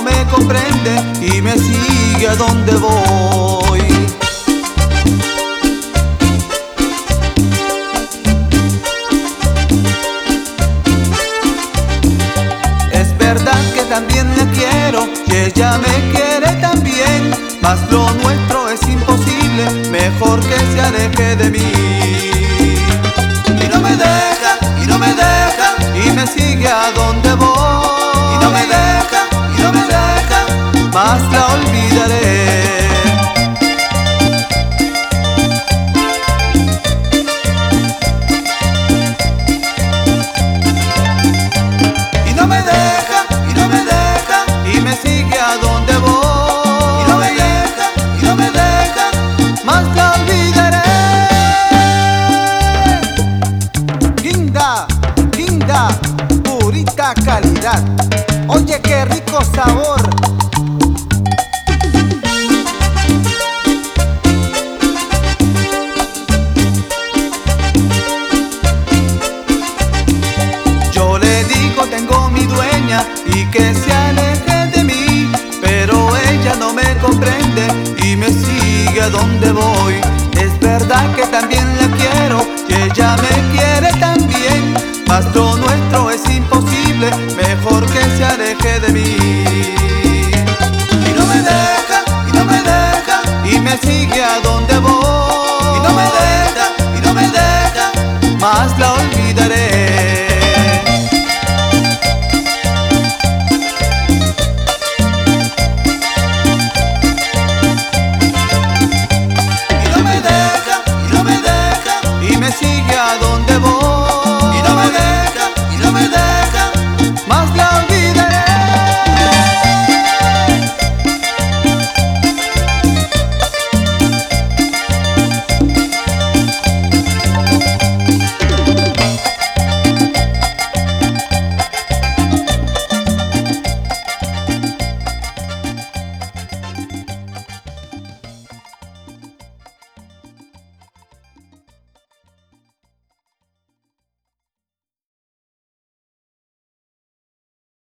no me comprende y me sigue a donde voy. Es verdad que también la quiero y ella me quiere también, mas lo nuestro es imposible, mejor que se aleje de mí. Y no me deja, y no me deja, y me sigue a donde voy. Y no me deja, y no me deja, más la olvidaré. Y no me deja, y no me deja, y me sigue a donde voy. Y no me deja, y no me deja, más la olvidaré. Linda, linda, purita calidad. Oye, qué rico sabor.